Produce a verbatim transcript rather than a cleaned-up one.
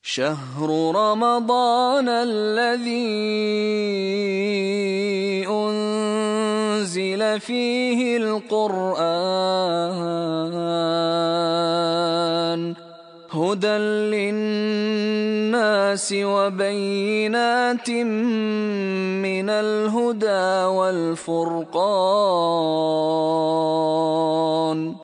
شهر رمضان الذي أنزل فيه القرآن هدى للناس وبينات من الهدى والفرقان